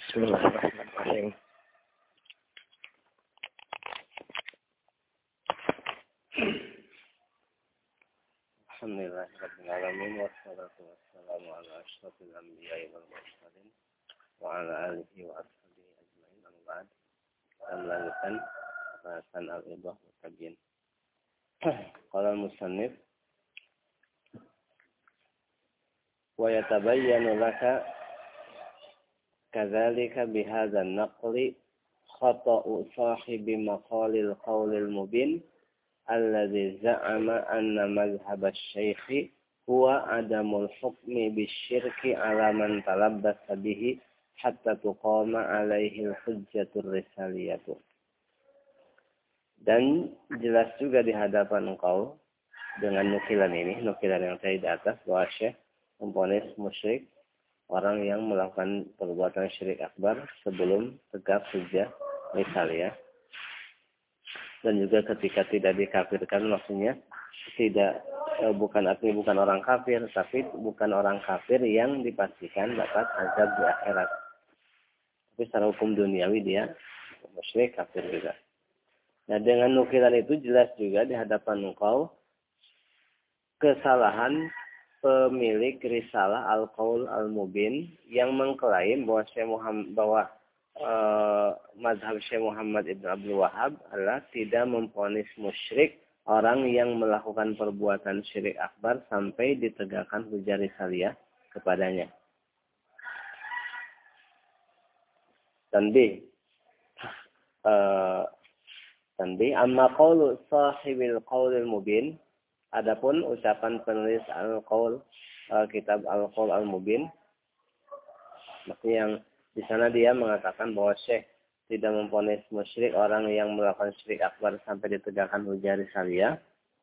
Bismillahirrahmanirrahim. Alhamdulillahirabbil alamin wassalatu wassalamu ala asyrofil anbiya'i wal mursalin wa ala alihi wa ashabihi ajmain. Amma ba'd. Kita melanjutkan bahasan al-idah wa tabyin. Qala al-musannif wa yatabayyanu laka kadzalika bihadzal naqli khata'u sahibi maqalil qaulil mubin alladzi za'ama anna mazhab asy-syaikh huwa adamul hukmi bisyirki ala man talabbasa bihi hatta tuqama alaihi al-hujjatur risaliyatu. Dan jelas juga di hadapan engkau dengan nukilan ini, nukilan yang tadi di atas, bahwa Syekh memvonis musyrik orang yang melakukan perbuatan syirik akbar sebelum tegak hujjah risaliyah. Dan juga ketika tidak dikafirkan, maksudnya tidak bukan orang kafir, tapi bukan orang kafir yang dipastikan dapat azab di akhirat. Tapi secara hukum duniawi dia musyrik kafir juga. Nah, dengan nukilan itu jelas juga di hadapan engkau kesalahan pemilik risalah Al-Qaul Al-Mubin yang mengklaim bahwa mazhab Syekh Muhammad Ibn Abdul Wahhab adalah tidak memvonis musyrik orang yang melakukan perbuatan syirik akbar sampai ditegakkan hujjah risaliyah kepadanya. Tanbih amma qaulu sahibil qaulil mubin, adapun ucapan penulis Al-Qaul, kitab Al-Qaul Al-Mubin, maksudnya yang di sana dia mengatakan bahwa Syekh tidak memvonis musyrik orang yang melakukan syirik akbar sampai ditegakkan hujjah risaliyah.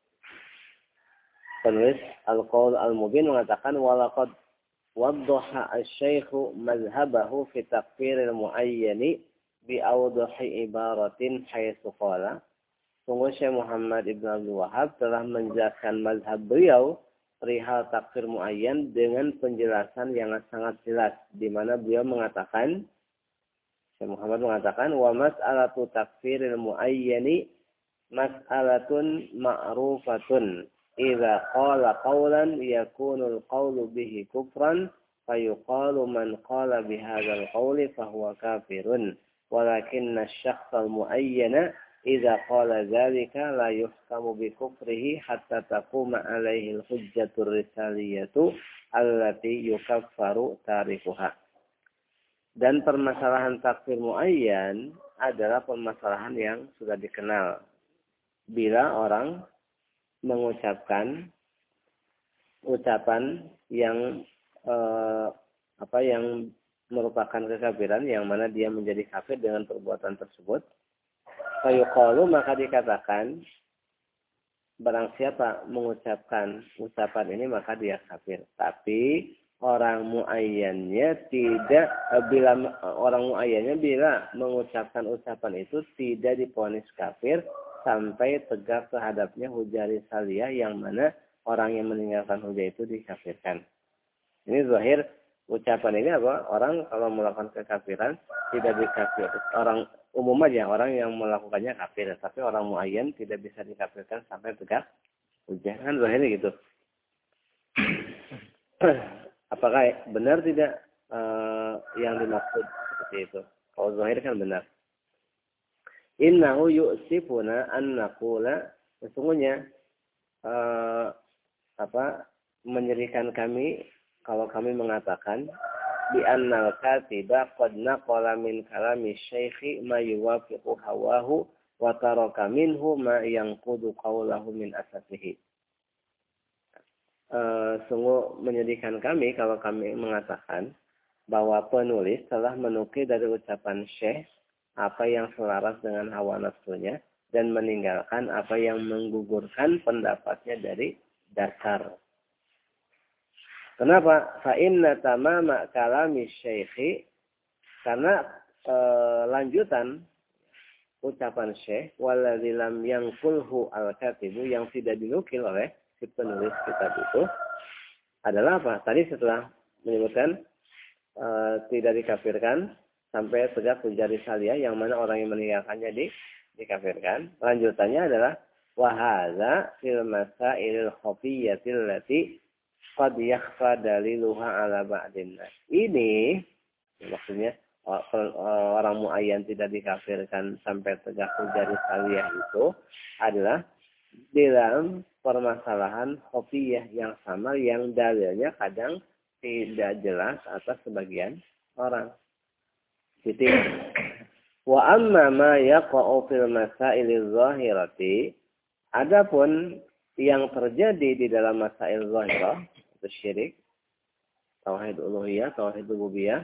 Penulis Al-Qaul Al-Mubin mengatakan walaqad waddaha asy-syaikhu mazhabahu fi takfiril muayyani bi awdahi ibaratin haitsu qala. Sungguh Syekh Muhammad Ibn Abdul Wahhab telah menjelaskan mazhab beliau perihal takfir muayyan dengan penjelasan yang sangat jelas, di mana beliau mengatakan, Syekh Muhammad mengatakan, wa mas'alatu takfiril muayyani mas'alatun ma'rufatun idza qala qawlan yakunul qawlu bihi kufran fayuqalu man qala bihadzal qawli fahuwa kafirun walakinna asy-syakhsal muayyana idza qala dzalika la yuhkamu bi kufrihi hatta taquma alaihi al-hujjatur risaliyatu allati yukaffaru tarikuha. Dan permasalahan takfir muayyan adalah permasalahan yang sudah dikenal. Bila orang mengucapkan ucapan yang yang merupakan kekafiran, yang mana dia menjadi kafir dengan perbuatan tersebut, fayuqalu, maka dikatakan barang siapa mengucapkan ucapan ini maka dia kafir. Tapi orang muayyannya tidak, bila mengucapkan ucapan itu tidak divonis kafir sampai tegak terhadapnya hujjah risaliyah, yang mana orang yang meninggalkan hujjah itu dikafirkan. Ini zahir ucapan ini apa? Orang kalau melakukan kekafiran tidak dikafir. Orang umum aja, orang yang melakukannya kafir, tapi orang muayyan tidak bisa dikafirkan sampai tegak hujjah. Kan zahirnya gitu. Apakah benar tidak yang dimaksud seperti itu? Kalau zahir kan benar. Innahu yu'sifuna an naqula, sesungguhnya menyedihkan kami kalau kami mengatakan bi annal katiba qad naqala min kalami syaikhi ma yuwafiqu hawahu wa taraka minhu ma yanqudu qawlahu min asasihi. Sungguh menyedihkan kami kalau kami mengatakan bahwa penulis telah menukil dari ucapan Syekh apa yang selaras dengan hawa nafsunya dan meninggalkan apa yang menggugurkan pendapatnya dari dasar. Kenapa? Fa inna tamama kalami syaikhi, karena lanjutan ucapan Syekh waladzi lam yanqulhu al-katibu, yang tidak dinukil oleh si penulis kitab itu adalah apa? Tadi setelah menyebutkan tidak dikafirkan sampai tegak hujjah risaliyah, yang mana orang yang meninggalkannya dikafirkan. Lanjutannya adalah wa hadza fil masailil khafiyyatil lati qad yakhfa daliluha ala ba'din nas. Ini maksudnya orang muayyan tidak dikafirkan sampai tegak hujjah risaliyah itu adalah dalam permasalahan khafiyah yang sama, yang dalilnya kadang tidak jelas atas sebagian orang. Titik. Wa amma ma yaqa'u fil masailil zahirati, adapun yang terjadi di dalam masail zahirah, itu syirik, tauhid uluhiyah, tauhid rububiyah,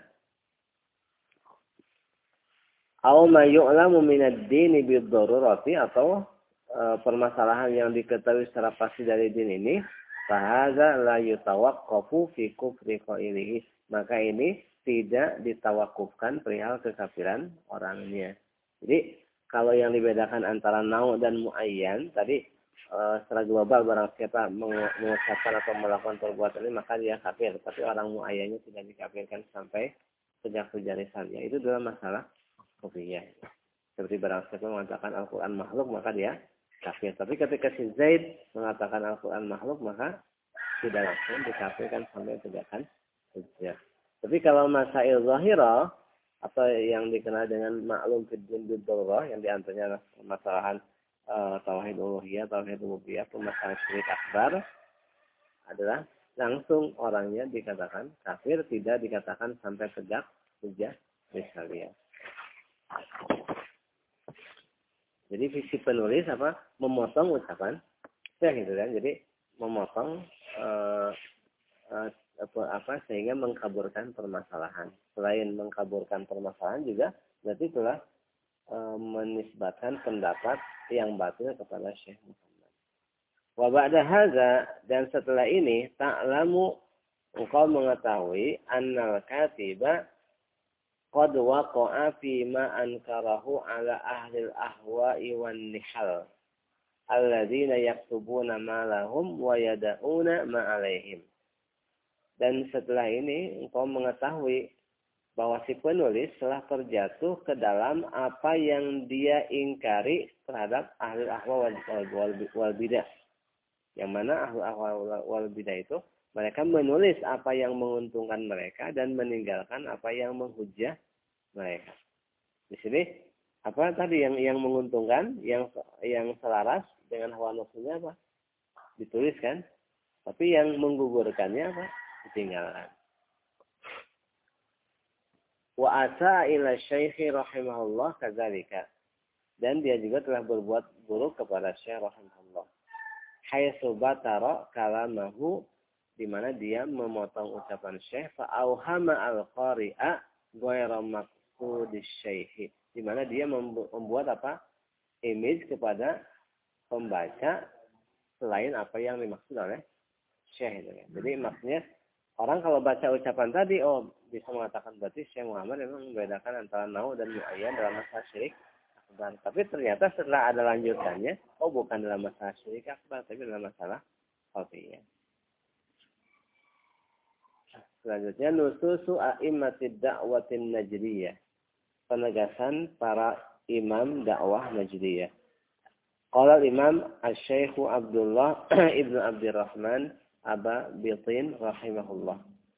aw ma yu'lamu minad dini bid-darurati, atau permasalahan yang diketahui secara pasti dari din ini, fahaza la yutawaqqafu fi kufri qailihi, maka ini tidak ditawakufkan perihal kekafiran orangnya. Jadi kalau yang dibedakan antara nau dan muayyan tadi, secara global barang siapa mengucapkan atau melakukan perbuatan ini maka dia kafir, tapi orang muayyannya tidak dikafirkan sampai sejak hujjah risaliyah. Itu dalam masalah kufriyah. Seperti barang siapa mengatakan Al-Quran makhluk maka dia kafir. Tapi ketika si Zaid mengatakan Al-Quran makhluk maka tidak langsung dikafirkan sampai tegakkan hujjah. Tapi kalau masail zahirah atau yang dikenal dengan maklum fid din bid-darurah, yang diantaranya permasalahan tauhid uluhiyah, tauhid rububiyah, permasalahan syirik akbar, adalah langsung orangnya dikatakan kafir, tidak dikatakan sampai tegak hujjah risaliyah. Jadi visi penulis apa? Memotong ucapan gitu kan. Jadi memotong sehingga mengkaburkan permasalahan. Selain mengkaburkan permasalahan juga berarti telah menisbatkan pendapat yang batil kepada Syekh Muhammad. Wa ba'da hadza, dan setelah ini ta'lamu, engkau mengetahui annal katiba qad waqa'a fi ma ankarahu ala ahli al-ahwa'i wan nihal alladzina yaktubuna ma lahum wa yada'una ma 'alaihim. Dan setelah ini engkau mengetahui bahwa si penulis telah terjatuh ke dalam apa yang dia ingkari terhadap ahli ahwa wal bidah. Yang mana ahli ahwa wal bidah itu mereka menulis apa yang menguntungkan mereka dan meninggalkan apa yang menghujah mereka. Di sini apa tadi yang menguntungkan, yang selaras dengan hawa nafsunya apa? Dituliskan. Tapi yang menggugurkannya apa? Ditinggalkan. Wa asa ila syekhi rahimahullah kadzalika. Dan dia juga telah berbuat buruk kepada Syekh rahimahullah. Haitsu batara kalamahu, di mana dia memotong ucapan Syekh, fa auhama al-qari'a ghairu maqsudis syekhi. Di mana dia membuat apa? Image kepada pembaca selain apa yang dimaksud oleh Syekh itu. Jadi maksudnya orang kalau baca ucapan tadi, bisa mengatakan berarti Syekh Muhammad memang membedakan antara nau dan muayyan dalam masalah syirik akbar. Tapi ternyata setelah ada lanjutannya, bukan dalam masalah syirik akbar, tapi dalam masalah khafiyah. Selanjutnya, nususu a'immatid da'watin najriyah. Penegasan para imam dakwah najriyah. Qala Imam Asy-Syaikh Abdullah Ibnu Abdurrahman Aba Bitin rahimahullah.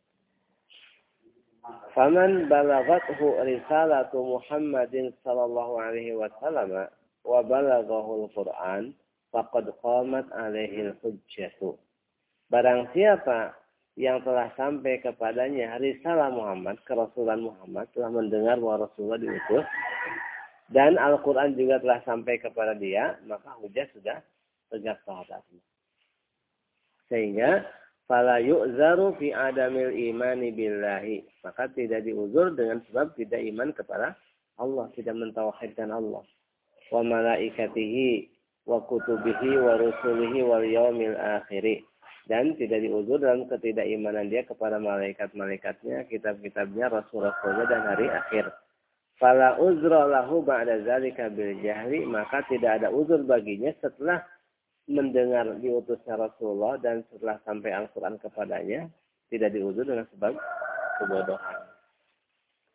Faman balaghathu risalatu Muhammadin sallallahu alaihi wasallam wa balaghahu al-Qur'an faqad qamat alaihi al-hujjatu. Barang siapa yang telah sampai kepadanya risalah Muhammad, kerasulan Muhammad, telah mendengar bahwa Rasulullah diutus dan Al-Qur'an juga telah sampai kepada dia, maka hujjah sudah tegak terhadapnya. Sehingga fala yu'zaru fi adamil imani billahi, maka tidak diuzur dengan sebab tidak iman kepada Allah, tidak mentauhidkan Allah, wa malaikatihi wa kutubihi wa rusulihi wal yaumil akhir, dan tidak diuzur dalam ketidakimanan dia kepada malaikat-malaikatnya, kitab-kitabnya, rasul-rasulnya dan hari akhir. Fala uzra lahu ba'da zalika bil jahli, maka tidak ada uzur baginya setelah mendengar diutusnya Rasulullah dan setelah sampai Al-Quran kepadanya, tidak diuzur dengan sebab kebodohan.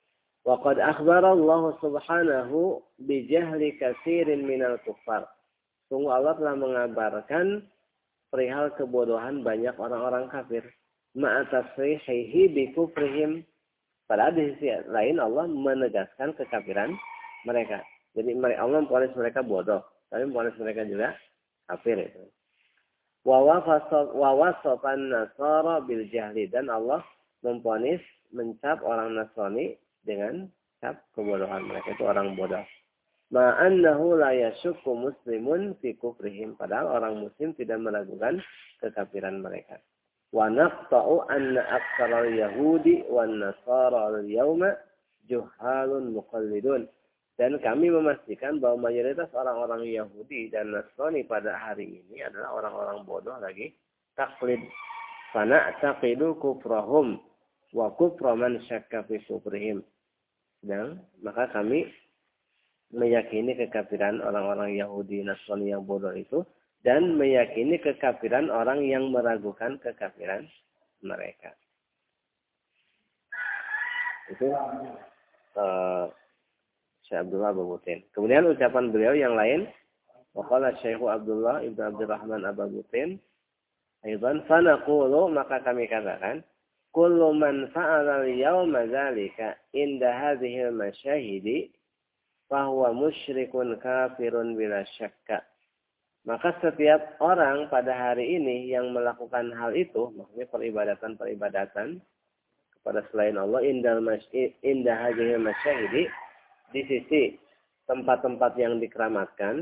Wa qad akhbara Allah subhanahu bi jahli katsirin minal kuffar. Sungguh Allah telah mengabarkan perihal kebodohan banyak orang-orang kafir. Ma'atasrihihi bi kufrihim. Padahal di sisi lain Allah menegaskan kekafiran mereka. Jadi Allah memvonis mereka bodoh, tapi memvonis mereka juga kafir itu. Wa wasafan nasara bil jahli, dan Allah memvonis mencap orang Nasrani dengan cap kebodohan, mereka itu orang bodoh. Ma'annahu la yashukku muslimun fi kufrihim, padahal orang muslim tidak meragukan kekafiran mereka. Wa naqta'u anna aktsaral yahudi wan nasara al-yawma juhalun muqallidun. Dan kami memastikan bahwa mayoritas orang-orang Yahudi dan Nasrani pada hari ini adalah orang-orang bodoh lagi taklid. Fana'taqidu kufrahum wa kufra man syakka fi kufrihim. Dan maka kami meyakini kekafiran orang-orang Yahudi Nasrani yang bodoh itu, dan meyakini kekafiran orang yang meragukan kekafiran mereka. Itu Syekh Abdullah Abu Butin. Kemudian ucapan beliau yang lain, waqala Syekh Abdullah Ibnu Abdurrahman Abu Butin, aidan fanaqulu, maka kami katakan, kullu man fa'ala al-yawma dzalika inda hadhihi al-masyahidi fahuwa musyrikun kafirun bila syakka. Maka setiap orang pada hari ini yang melakukan hal itu, maksudnya peribadatan kepada selain Allah, inda hadhihi al-masyahidi, di sisi tempat-tempat yang dikeramatkan,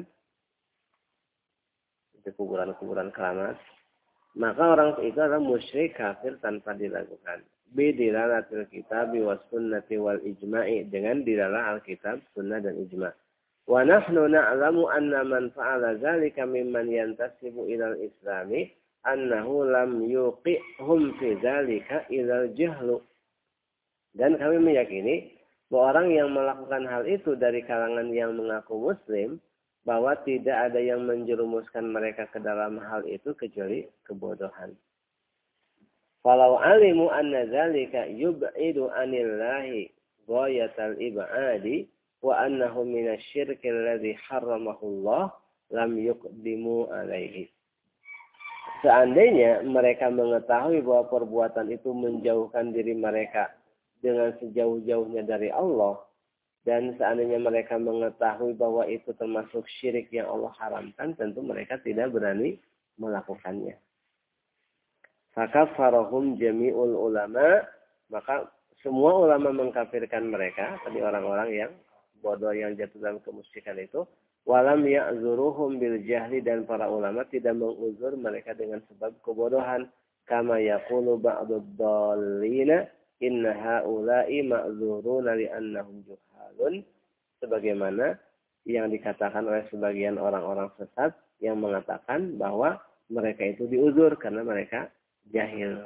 itu kuburan-kuburan keramat, maka orang itu adalah musyrik kafir tanpa diragukan. Bidilalatil kitabi was sunnati wal ijma'i, dengan dilalah Alkitab, sunnah dan ijma'. Wa nahnu na'lamu anna man fa'ala dzalika mimman yantasibu ilal islami annahu lam yuqihum fi dzalika ilal jahlu. Dan kami meyakini bahwa orang yang melakukan hal itu dari kalangan yang mengaku muslim, bahwa tidak ada yang menjerumuskan mereka ke dalam hal itu kecuali kebodohan. Falau alimu anna dzalika yub'idu anillahi ghayatal ib'adi wa annahu minasyirki alladhi harramahu Allah lam yuqdimu alaihi. Seandainya mereka mengetahui bahwa perbuatan itu menjauhkan diri mereka dengan sejauh-jauhnya dari Allah, dan seandainya mereka mengetahui bahwa itu termasuk syirik yang Allah haramkan, tentu mereka tidak berani melakukannya. Fakaffarahum jami'ul ulama, maka semua ulama mengkafirkan mereka, tadi orang-orang yang bodoh yang jatuh dalam kemusyrikan itu, walam ya'zuruhum bil jahli, dan para ulama tidak menguzur mereka dengan sebab kebodohan, kama yaqulu ba'dud dallina inna haula'i ma'zuruna li'annahum juhalun, sebagaimana yang dikatakan oleh sebagian orang-orang sesat yang mengatakan bahwa mereka itu diuzur karena mereka jahil.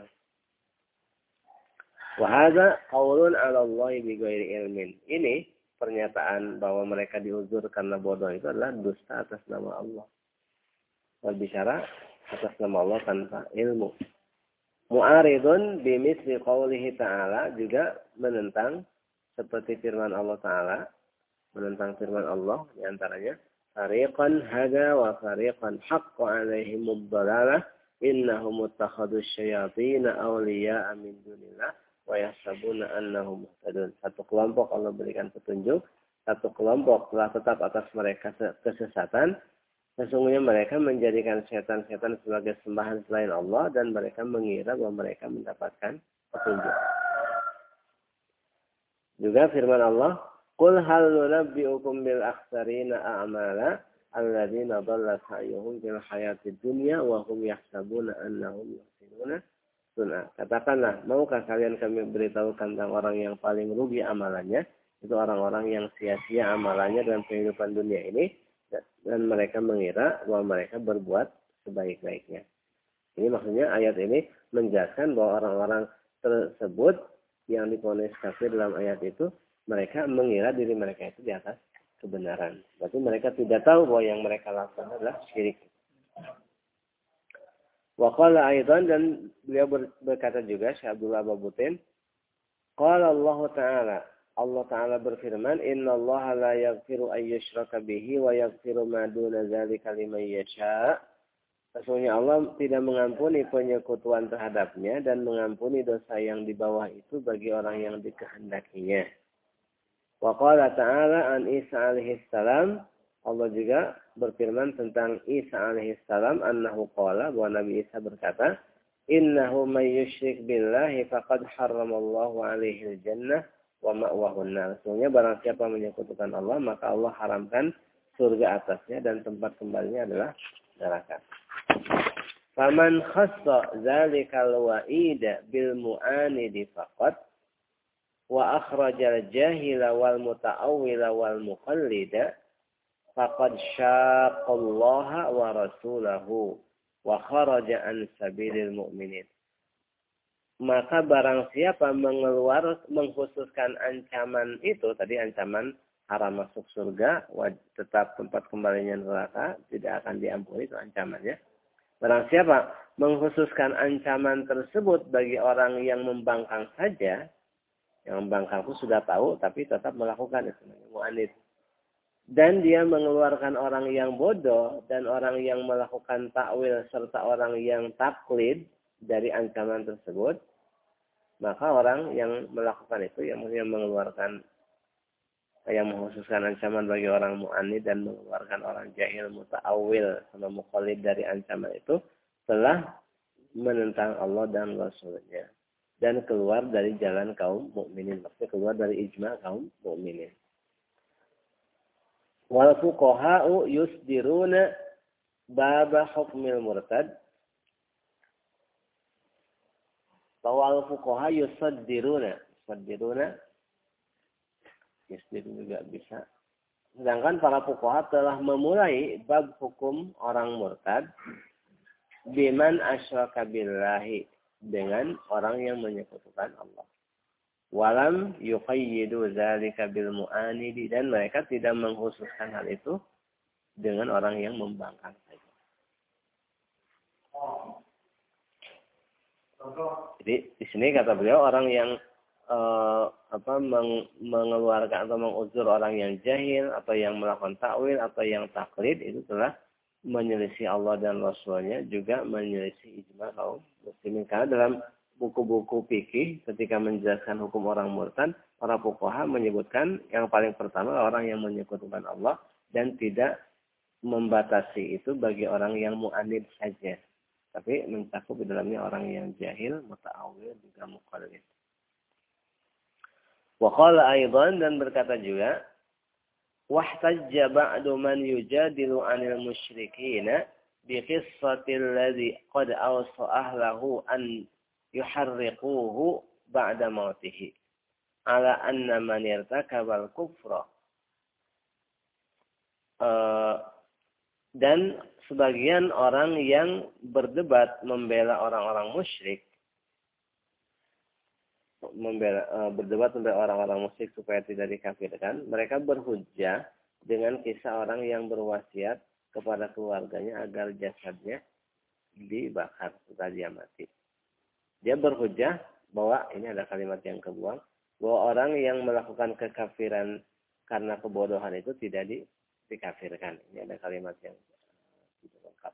Wa hadza qaulun 'ala Allah bi ghairi ilmin. Ini pernyataan bahwa mereka diuzur karena bodoh itu adalah dusta atas nama Allah. Berbicara atas nama Allah tanpa ilmu. Mu'aridun bimisli qawlihi ta'ala, juga menentang seperti firman Allah Ta'ala, menentang firman Allah diantaranya, fariqan hada wa fariqan haqqa alaihimud dhalalah innahum muttakhadus syayatin awliya'a min dunillah wa yahsabuna annahum muhtadun. Satu kelompok Allah berikan petunjuk, satu kelompok telah tetap atas mereka kesesatan. Sesungguhnya mereka menjadikan setan-setan sebagai sembahan selain Allah, dan mereka mengira bahwa mereka mendapatkan petunjuk. Juga firman Allah, qul hal nunabbi'ukum bil akhsarina a'mala alladzina dhalla sa'yuhum fil hayatid dunya wa hum yahsabuna annahum yuhsinuna sun'a. Katakanlah, maukah kalian kami beritahu tentang orang yang paling rugi amalannya? Itu orang-orang yang sia-sia amalannya dalam kehidupan dunia ini, dan mereka mengira bahwa mereka berbuat sebaik-baiknya. Ini maksudnya ayat ini menjelaskan bahwa orang-orang tersebut yang divonis kafir dalam ayat itu, mereka mengira diri mereka itu di atas kebenaran. Berarti mereka tidak tahu bahwa yang mereka lakukan adalah syirik. Wa qala aidan, dan beliau berkata juga, Syekh Abdullah Abu Butin, qala Allah Ta'ala, Allah Ta'ala berfirman, Innallaha la yaghfiru an yushraka bihi wa yaghfiru ma duna dzalika liman yasha. Sesungguhnya Allah tidak mengampuni penyekutuan terhadapnya dan mengampuni dosa yang di bawah itu bagi orang yang dikehendakinya. Wa qala ta'ala an Isa alaihi salam, Allah juga berfirman tentang Isa alaihi salam annahu qala, bahwa Nabi Isa berkata, Innahu may yusyrik billahi faqad harramallahu alaihi al-jannah wa ma'wahu an-nar. Sesungguhnya barang siapa menyekutukan Allah, maka Allah haramkan surga atasnya dan tempat kembalinya adalah neraka. Faman khassa dzalikal wa'ida bil mu'anidi faqat wa akhrajal jahila wal muta'awwila wal muqallida faqad syaqallaha wa rasulahu wa kharaja an sabilil mu'minin. Maka barang siapa mengkhususkan ancaman itu, tadi ancaman haram masuk surga, tetap tempat kembalinya neraka, tidak akan diampuni, itu ancamannya. Barang siapa mengkhususkan ancaman tersebut bagi orang yang membangkang saja, yang membangkang itu sudah tahu, tapi tetap melakukan itu, mu'anid. Dan dia mengeluarkan orang yang bodoh dan orang yang melakukan takwil serta orang yang taklid dari ancaman tersebut, maka orang yang melakukan itu, yang mengeluarkan, yang mengkhususkan ancaman bagi orang mu'anid dan mengeluarkan orang jahil, muta'awil, sama muqallid dari ancaman itu, telah menentang Allah dan Rasulnya dan keluar dari jalan kaum mukminin, maksudnya keluar dari ijma kaum mukminin. Wal fuqaha'u yusdiruna baba hukmil murtad. Wal fuqaha yusaddiruna. Yusdir juga bisa. Sedangkan para fuqaha telah memulai bab hukum orang murtad biman asyraka billahi, dengan orang yang menyekutukan Allah. Walam yuqayyidu dzalika bil mu'anidi, dan mereka tidak mengkhususkan hal itu dengan orang yang membangkang saja. Jadi di sini kata beliau orang yang mengeluarkan atau menguzur orang yang jahil atau yang melakukan takwil atau yang taklid itu telah menyelisih Allah dan Rasulnya, juga menyelisih ijma kaum muslimin. Karena dalam buku-buku fikih ketika menjelaskan hukum orang murtad, para fuqaha menyebutkan yang paling pertama orang yang menyekutukan Allah dan tidak membatasi itu bagi orang yang mu'anid saja, tapi mencakup di dalamnya orang yang jahil, muta'awil, juga muqallid. Wa qala aidan, dan berkata juga, wahtajja ba'du man yujadilu 'anil musyrikina bi qissatil ladzi qad awsa ahlahu an yuharriquhu ba'da mautihi ala anna man irtakabal kufra. Dan sebagian orang yang berdebat membela orang-orang musyrik, berdebat membela orang-orang musyrik supaya tidak dikafirkan, mereka berhujjah dengan kisah orang yang berwasiat kepada keluarganya agar jasadnya dibakar setelah dia mati. Dia berhujjah bahwa, ini ada kalimat yang kebuang, bahwa orang yang melakukan kekafiran karena kebodohan itu tidak dikafirkan. Ini ada kalimat yang tidak lengkap.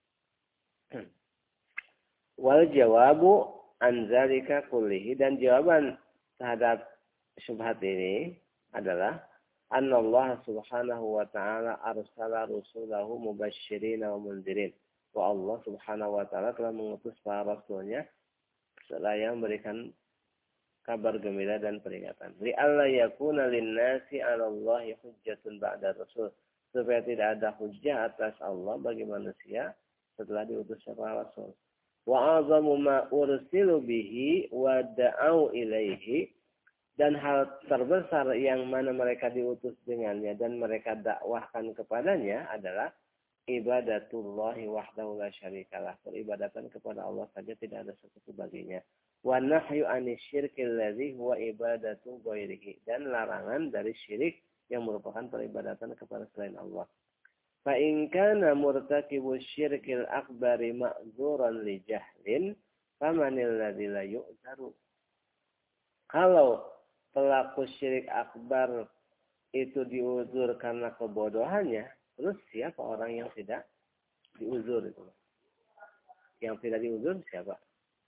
Wal jawabu an zalika kullihi, dan jawaban terhadap syubhat ini adalah annallahu subhanahu wa ta'ala arsala rusulahu mubasysyirin wa mundzirin. Wa Allah subhanahu wa ta'ala telah mengutus para rasulnya seraya memberikan kabar gembira dan peringatan. Li'alla yakuna lin-nasi 'ala Allahi hujjatun ba'da rasul, supaya tidak ada hujjah atas Allah bagi manusia setelah diutusnya para rasul. Wa 'azamu ma ursilu bihi wa da'au ilaihi, dan hal terbesar yang mana mereka diutus dengannya dan mereka dakwahkan kepadanya adalah ibadatullahi wahdahu la syarikalah, peribadatan kepada Allah saja, tidak ada sekutu baginya. Wa nahyu anisyirkil ladzi huwa ibadatu ghairihi, dan larangan dari syirik yang merupakan peribadatan kepada selain Allah. Fa in kana murtakibu syirkil akbari ma'dzuran li jahlin famanil ladzi la yu'zaru. Kalau pelaku syirik akbar itu diuzur karena kebodohannya, terus siapa orang yang tidak diuzur itu? Yang tidak diuzur siapa?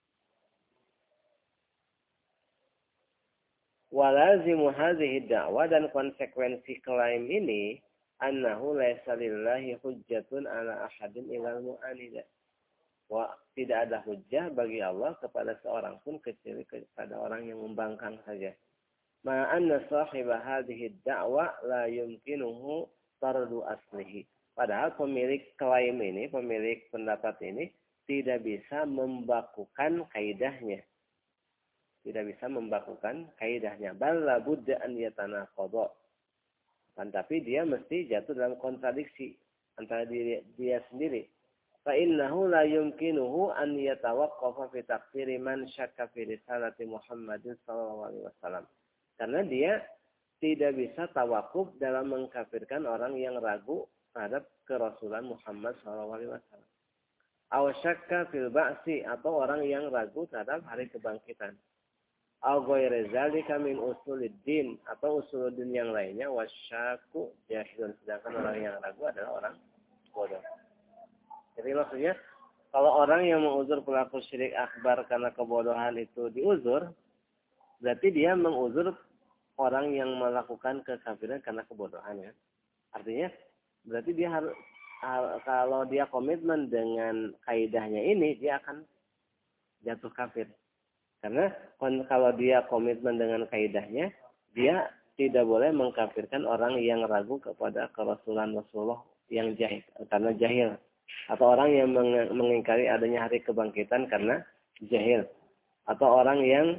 Walazimu hadhihi da'wah, dan konsekuensi klaim ini annahu laisa lillahi hujjatun ala ahadin ilal mu'anida. Tidak ada hujjah bagi Allah kepada seorang pun kecuali kepada orang yang membangkang saja. Ma anna sahiba hadhihi da'wah la yumkinuhu tardu aslihi. Padahal pemilik klaim ini, pemilik pendapat ini tidak bisa membakukan kaidahnya. Tidak bisa membakukan kaidahnya. Bal la budda an yatanaqadha. Kan tapi dia mesti jatuh dalam kontradiksi antara dia sendiri. Fa innahu la yumkinuhu an yatawaqqafa fi taqsiri man syakka fi risalati Muhammadin sallallahu alaihi wasallam. Karena dia tidak bisa tawakuf dalam mengkafirkan orang yang ragu terhadap kerasulan Muhammad sallallahu alaihi wasallam. Aw syakka fil ba'si, atau orang yang ragu terhadap hari kebangkitan. Aw ghairu zalika min usuluddin, atau usuluddin yang lainnya, wasyaku jahilun, sedangkan orang yang ragu adalah orang bodoh. Jadi maksudnya kalau orang yang menguzur pelaku syirik akbar karena kebodohan itu diuzur, berarti dia menguzur orang yang melakukan kekafiran karena kebodohan, ya. Artinya berarti dia harus, kalau dia komitmen dengan kaidahnya ini, dia akan jatuh kafir. Karena kalau dia komitmen dengan kaidahnya, dia tidak boleh mengkafirkan orang yang ragu kepada kerasulan Rasulullah yang jahil, karena jahil. Atau orang yang mengingkari adanya hari kebangkitan karena jahil. Atau orang yang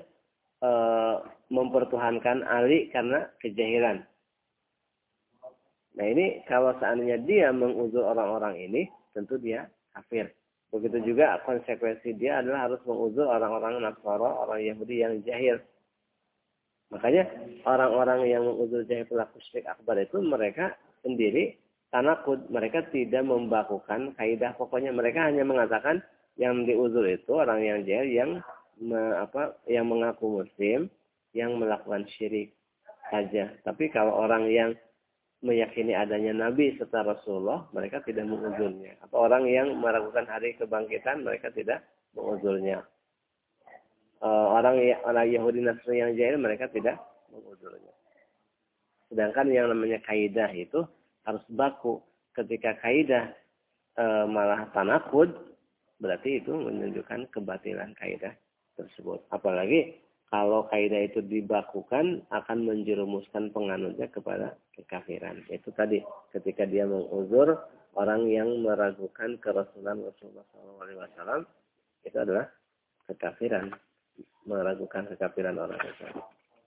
mempertuhankan Ali karena kejahilan. Nah ini kalau seandainya dia menguzur orang-orang ini, tentu dia kafir. Begitu juga konsekuensi dia adalah harus menguzur orang-orang Nasara, orang Yahudi yang jahil. Makanya orang-orang yang menguzur jahil pelaku syirik akbar itu mereka sendiri tanakud, mereka tidak membakukan kaidah. Pokoknya mereka hanya mengatakan yang diuzur itu orang yang jahil yang mengaku muslim, yang melakukan syirik saja. Tapi kalau orang yang meyakini adanya Nabi serta Rasulullah, mereka tidak menguzurnya. Atau orang yang meragukan hari kebangkitan, mereka tidak menguzurnya. Orang Yahudi Nasrani yang jahil, mereka tidak menguzurnya. Sedangkan yang namanya kaidah itu harus baku. Ketika kaidah malah tanakud, berarti itu menunjukkan kebatilan kaidah tersebut. Apalagi kalau kaidah itu dibakukan, akan menjerumuskan penganutnya kepada kekafiran. Itu tadi, ketika dia menguzur orang yang meragukan kerasulan Rasulullah SAW, itu adalah kekafiran. Meragukan kekafiran orang tersebut.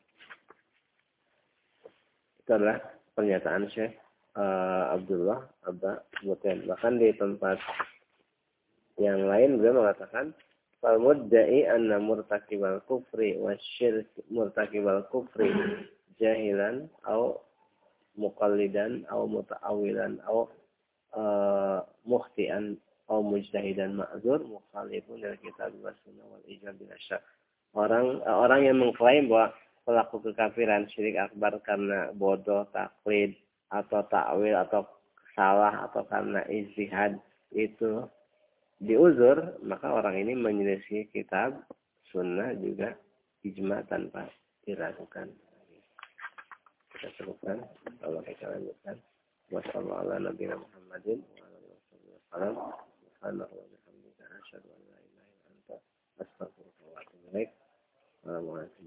Itu adalah pernyataan Syekh Abdullah Abba Butain. Bahkan di tempat yang lain beliau mengatakan, Al-mudda'i anna murtakibal kufri wa syirk murtakibal kufri jahilan au muqallidan au muta'awilan au mukhtian au mujtahidan ma'zur mukhalifun dari kitab wa sunnah wal ijab bil syak. Orang yang mengklaim bahwa pelaku kekafiran syirik akbar karena bodoh, taklid atau ta'wil atau salah atau karena ijtihad itu diuzur, maka orang ini menyelisih kitab, sunnah juga ijma tanpa diragukan. Kita sebutkan, kalau kita lanjutkan. Wassalamualaikum warahmatullahi wabarakatuh. Subhanallah wa bihamdihi asyhadu an la ilaha illa anta astaghfiruka wa atubu ilaik.